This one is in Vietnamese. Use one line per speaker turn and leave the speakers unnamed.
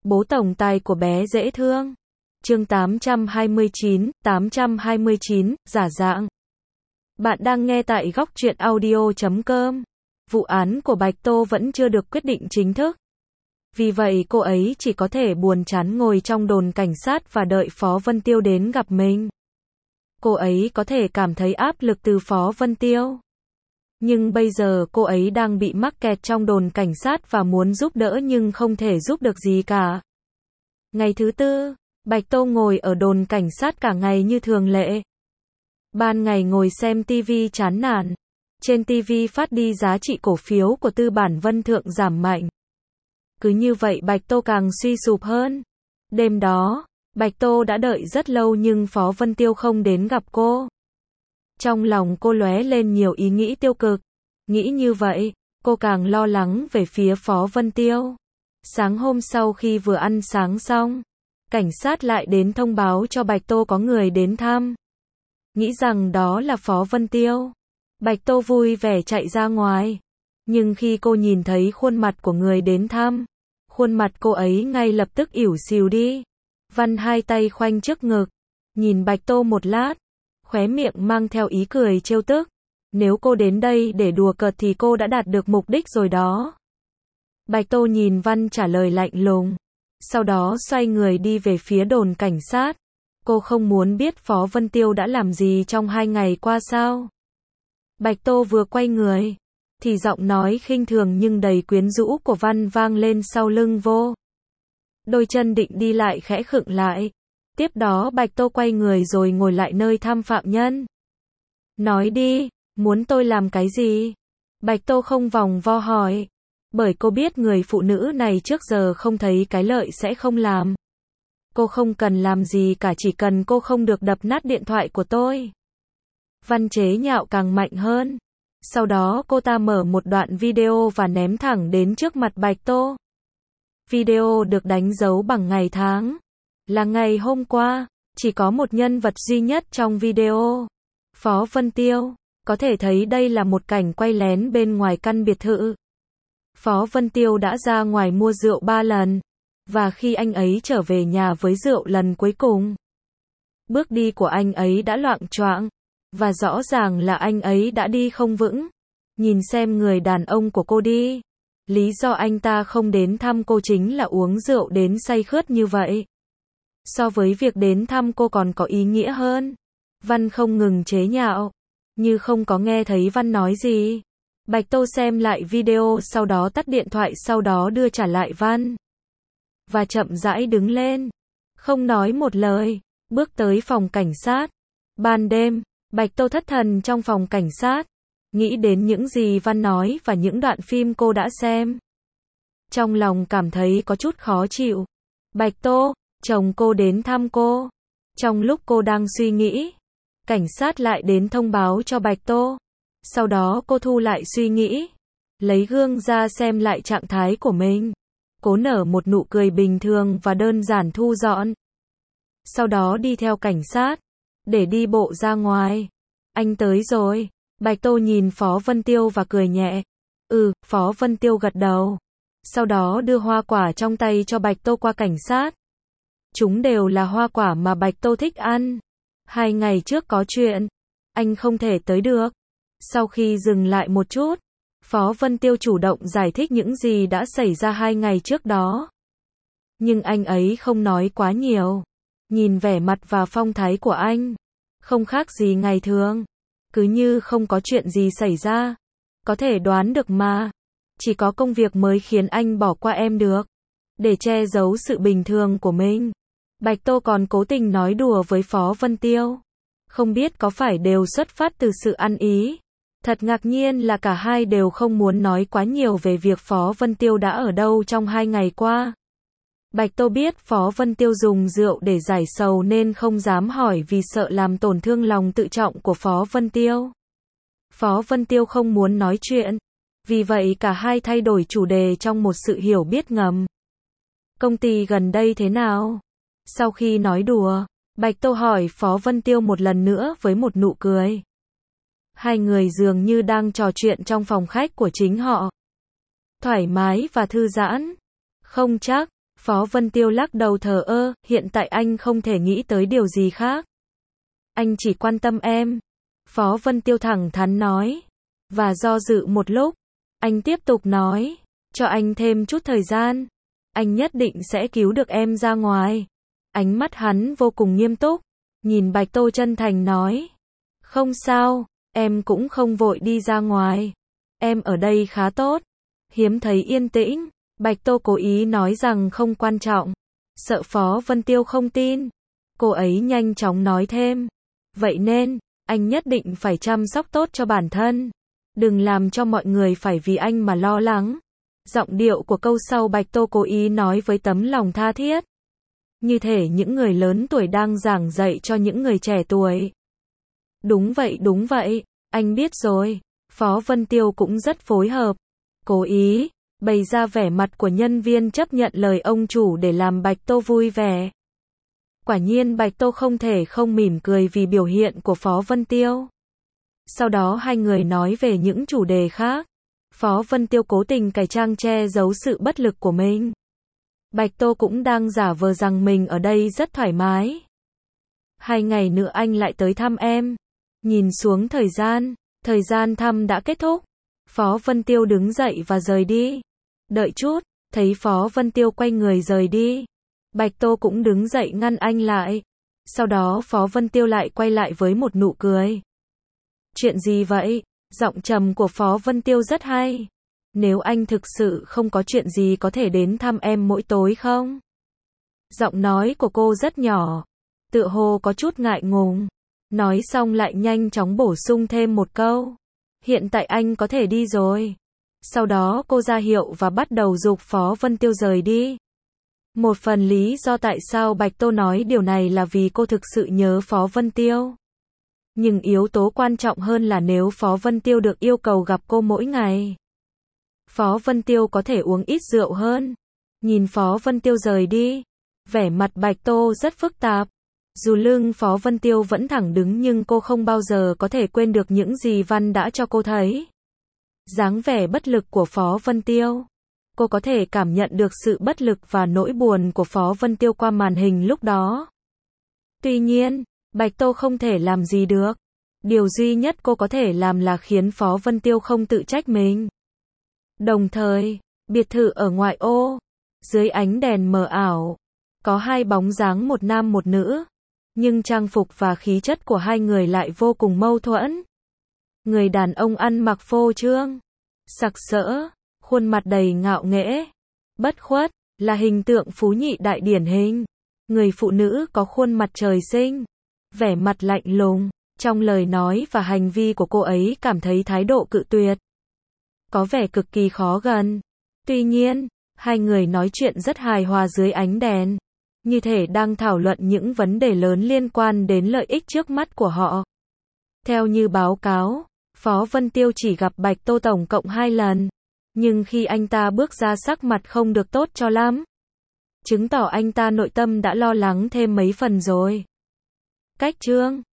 Bố tổng tài của bé dễ thương. Chương 829, giả dạng. Bạn đang nghe tại góc truyện audio.com. Vụ án của Bạch Tô vẫn chưa được quyết định chính thức. Vì vậy cô ấy chỉ có thể buồn chán ngồi trong đồn cảnh sát và đợi Phó Vân Tiêu đến gặp mình. Cô ấy có thể cảm thấy áp lực từ Phó Vân Tiêu. Nhưng bây giờ cô ấy đang bị mắc kẹt trong đồn cảnh sát và muốn giúp đỡ nhưng không thể giúp được gì cả. Ngày thứ tư, Bạch Tô ngồi ở đồn cảnh sát cả ngày như thường lệ. Ban ngày ngồi xem TV chán nản. Trên TV phát đi giá trị cổ phiếu của tư bản Vân Thượng giảm mạnh. Cứ như vậy Bạch Tô càng suy sụp hơn. Đêm đó, Bạch Tô đã đợi rất lâu nhưng Phó Vân Tiêu không đến gặp cô. Trong lòng cô lóe lên nhiều ý nghĩ tiêu cực. Nghĩ như vậy, cô càng lo lắng về phía Phó Vân Tiêu. Sáng hôm sau khi vừa ăn sáng xong, cảnh sát lại đến thông báo cho Bạch Tô có người đến thăm. Nghĩ rằng đó là Phó Vân Tiêu. Bạch Tô vui vẻ chạy ra ngoài. Nhưng khi cô nhìn thấy khuôn mặt của người đến thăm, khuôn mặt cô ấy ngay lập tức ỉu xìu đi. Văn hai tay khoanh trước ngực, nhìn Bạch Tô một lát, khóe miệng mang theo ý cười trêu tức. Nếu cô đến đây để đùa cợt thì cô đã đạt được mục đích rồi đó. Bạch Tô nhìn Văn trả lời lạnh lùng. Sau đó xoay người đi về phía đồn cảnh sát. Cô không muốn biết Phó Vân Tiêu đã làm gì trong 2 ngày qua sao. Bạch Tô vừa quay người, thì giọng nói khinh thường nhưng đầy quyến rũ của Văn vang lên sau lưng vô. Đôi chân định đi lại khẽ khựng lại. Tiếp đó Bạch Tô quay người rồi ngồi lại nơi thăm phạm nhân. Nói đi, muốn tôi làm cái gì? Bạch Tô không vòng vo hỏi. Bởi cô biết người phụ nữ này trước giờ không thấy cái lợi sẽ không làm. Cô không cần làm gì cả, chỉ cần cô không được đập nát điện thoại của tôi. Văn chế nhạo càng mạnh hơn. Sau đó cô ta mở một đoạn video và ném thẳng đến trước mặt Bạch Tô. Video được đánh dấu bằng ngày tháng. Là ngày hôm qua, chỉ có một nhân vật duy nhất trong video. Phó Vân Tiêu. Có thể thấy đây là một cảnh quay lén bên ngoài căn biệt thự. Phó Vân Tiêu đã ra ngoài mua rượu 3 lần. Và khi anh ấy trở về nhà với rượu lần cuối cùng, bước đi của anh ấy đã loạng choạng. Và rõ ràng là anh ấy đã đi không vững. Nhìn xem người đàn ông của cô đi. Lý do anh ta không đến thăm cô chính là uống rượu đến say khướt như vậy. So với việc đến thăm cô còn có ý nghĩa hơn. Văn không ngừng chế nhạo. Như không có nghe thấy Văn nói gì. Bạch Tô xem lại video sau đó tắt điện thoại, sau đó đưa trả lại Văn. Và chậm rãi đứng lên. Không nói một lời. Bước tới phòng cảnh sát. Ban đêm, Bạch Tô thất thần trong phòng cảnh sát. Nghĩ đến những gì Văn nói và những đoạn phim cô đã xem. Trong lòng cảm thấy có chút khó chịu. Bạch Tô, chồng cô đến thăm cô. Trong lúc cô đang suy nghĩ, cảnh sát lại đến thông báo cho Bạch Tô. Sau đó cô thu lại suy nghĩ. Lấy gương ra xem lại trạng thái của mình. Cố nở một nụ cười bình thường và đơn giản thu dọn. Sau đó đi theo cảnh sát. Để đi bộ ra ngoài. Anh tới rồi. Bạch Tô nhìn Phó Vân Tiêu và cười nhẹ. Phó Vân Tiêu gật đầu. Sau đó đưa hoa quả trong tay cho Bạch Tô qua cảnh sát. Chúng đều là hoa quả mà Bạch Tô thích ăn. 2 ngày trước có chuyện. Anh không thể tới được. Sau khi dừng lại một chút, Phó Vân Tiêu chủ động giải thích những gì đã xảy ra 2 ngày trước đó. Nhưng anh ấy không nói quá nhiều. Nhìn vẻ mặt và phong thái của anh, không khác gì ngày thường. Cứ như không có chuyện gì xảy ra. Có thể đoán được mà. Chỉ có công việc mới khiến anh bỏ qua em được. Để che giấu sự bình thường của mình, Bạch Tô còn cố tình nói đùa với Phó Vân Tiêu. Không biết có phải đều xuất phát từ sự ăn ý. Thật ngạc nhiên là cả hai đều không muốn nói quá nhiều về việc Phó Vân Tiêu đã ở đâu trong 2 ngày qua. Bạch Tô biết Phó Vân Tiêu dùng rượu để giải sầu nên không dám hỏi vì sợ làm tổn thương lòng tự trọng của Phó Vân Tiêu. Phó Vân Tiêu không muốn nói chuyện. Vì vậy cả hai thay đổi chủ đề trong một sự hiểu biết ngầm. Công ty gần đây thế nào? Sau khi nói đùa, Bạch Tô hỏi Phó Vân Tiêu một lần nữa với một nụ cười. Hai người dường như đang trò chuyện trong phòng khách của chính họ. Thoải mái và thư giãn. Không chắc. Phó Vân Tiêu lắc đầu thờ ơ, hiện tại anh không thể nghĩ tới điều gì khác. Anh chỉ quan tâm em. Phó Vân Tiêu thẳng thắn nói. Và do dự một lúc, anh tiếp tục nói, cho anh thêm chút thời gian. Anh nhất định sẽ cứu được em ra ngoài. Ánh mắt hắn vô cùng nghiêm túc, nhìn Bạch Tô chân thành nói. Không sao, em cũng không vội đi ra ngoài. Em ở đây khá tốt. Hiếm thấy yên tĩnh, Bạch Tô cố ý nói rằng không quan trọng. Sợ Phó Vân Tiêu không tin. Cô ấy nhanh chóng nói thêm. Vậy nên, anh nhất định phải chăm sóc tốt cho bản thân. Đừng làm cho mọi người phải vì anh mà lo lắng. Giọng điệu của câu sau Bạch Tô cố ý nói với tấm lòng tha thiết. Như thể những người lớn tuổi đang giảng dạy cho những người trẻ tuổi. Đúng vậy, anh biết rồi. Phó Vân Tiêu cũng rất phối hợp. Cố ý bày ra vẻ mặt của nhân viên chấp nhận lời ông chủ để làm Bạch Tô vui vẻ. Quả nhiên Bạch Tô không thể không mỉm cười vì biểu hiện của Phó Vân Tiêu. Sau đó hai người nói về những chủ đề khác. Phó Vân Tiêu cố tình cải trang che giấu sự bất lực của mình. Bạch Tô cũng đang giả vờ rằng mình ở đây rất thoải mái. 2 ngày nữa anh lại tới thăm em. Nhìn xuống thời gian thăm đã kết thúc. Phó Vân Tiêu đứng dậy và rời đi. Đợi chút, thấy Phó Vân Tiêu quay người rời đi. Bạch Tô cũng đứng dậy ngăn anh lại. Sau đó Phó Vân Tiêu lại quay lại với một nụ cười. Chuyện gì vậy? Giọng trầm của Phó Vân Tiêu rất hay. Nếu anh thực sự không có chuyện gì có thể đến thăm em mỗi tối không? Giọng nói của cô rất nhỏ, tựa hồ có chút ngại ngùng. Nói xong lại nhanh chóng bổ sung thêm một câu. Hiện tại anh có thể đi rồi. Sau đó cô ra hiệu và bắt đầu giục Phó Vân Tiêu rời đi. Một phần lý do tại sao Bạch Tô nói điều này là vì cô thực sự nhớ Phó Vân Tiêu. Nhưng yếu tố quan trọng hơn là nếu Phó Vân Tiêu được yêu cầu gặp cô mỗi ngày. Phó Vân Tiêu có thể uống ít rượu hơn. Nhìn Phó Vân Tiêu rời đi, vẻ mặt Bạch Tô rất phức tạp. Dù lưng Phó Vân Tiêu vẫn thẳng đứng nhưng cô không bao giờ có thể quên được những gì Văn đã cho cô thấy. Dáng vẻ bất lực của Phó Vân Tiêu. Cô có thể cảm nhận được sự bất lực và nỗi buồn của Phó Vân Tiêu qua màn hình lúc đó. Tuy nhiên, Bạch Tô không thể làm gì được. Điều duy nhất cô có thể làm là khiến Phó Vân Tiêu không tự trách mình. Đồng thời, biệt thự ở ngoại ô, dưới ánh đèn mờ ảo, có hai bóng dáng một nam một nữ, nhưng trang phục và khí chất của hai người lại vô cùng mâu thuẫn. Người đàn ông ăn mặc phô trương, sặc sỡ, khuôn mặt đầy ngạo nghễ, bất khuất, là hình tượng phú nhị đại điển hình. Người phụ nữ có khuôn mặt trời sinh, vẻ mặt lạnh lùng, trong lời nói và hành vi của cô ấy cảm thấy thái độ cự tuyệt. Có vẻ cực kỳ khó gần. Tuy nhiên, hai người nói chuyện rất hài hòa dưới ánh đèn, như thể đang thảo luận những vấn đề lớn liên quan đến lợi ích trước mắt của họ. Theo như báo cáo, Phó Vân Tiêu chỉ gặp Bạch Tô tổng cộng 2 lần, nhưng khi anh ta bước ra sắc mặt không được tốt cho lắm. Chứng tỏ anh ta nội tâm đã lo lắng thêm mấy phần rồi. Cách chương